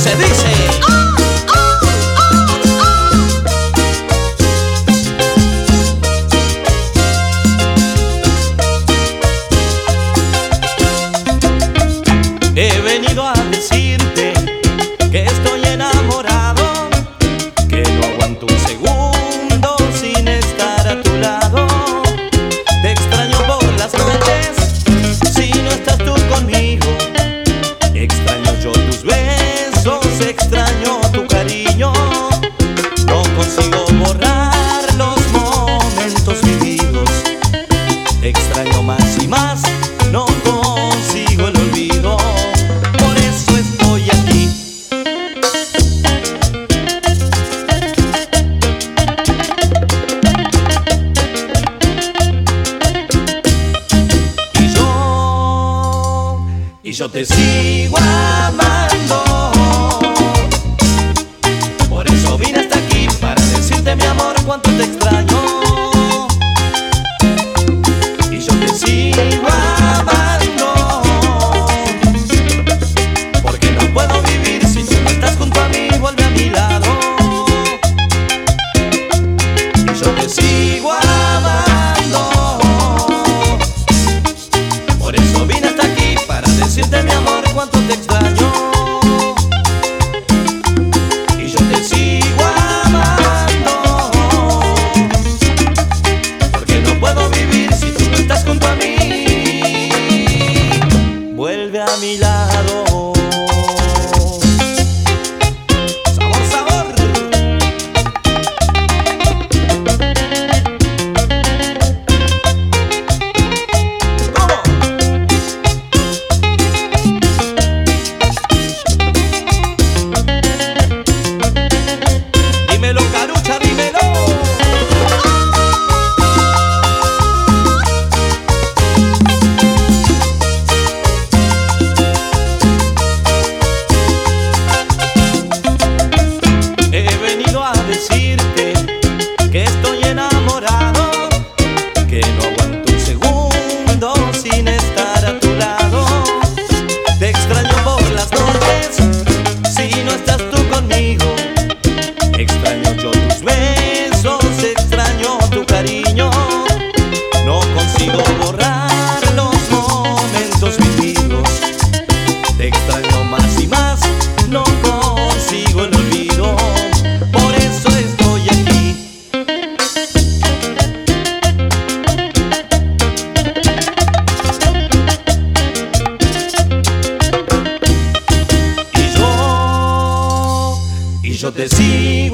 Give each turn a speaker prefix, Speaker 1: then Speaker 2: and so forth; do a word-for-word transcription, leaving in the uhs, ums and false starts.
Speaker 1: se dice. He venido a decirte que estoy enamorado, que no aguanto un segundo sin estar a tu lado. Te extraño por las noches si no estás tú conmigo. Extraño yo tus besos, extraño tu cariño. No consigo borrar los momentos vividos. Extraño más y más, no consigo el olvido. Por eso estoy aquí. Y yo, y yo te sigo amando. Por eso vine hasta aquí, para decirte, mi amor, cuánto te extraño. Y yo te sigo amando, porque no puedo vivir si tú no estás junto a mí. Vuelve a mi lado. Y yo te sigo amando, por eso vine hasta aquí, para decirte, mi amor, cuánto te extraño. Y yo te sigo amando, porque no puedo vivir si tú no estás junto a mí. Vuelve a mi lado. Sabor, sabor. ¿Cómo? Dímelo, Carucha, dímelo. He venido a decirte que estoy enamorado, que no aguanto un segundo sin estar a tu lado. Te extraño por las noches si no estás tú conmigo. Extraño yo tus besos, extraño tu cariño. No consigo borrar los momentos vividos. Te extraño más y más, no consigo el olvido. Por eso estoy aquí. Y yo, y yo te sigo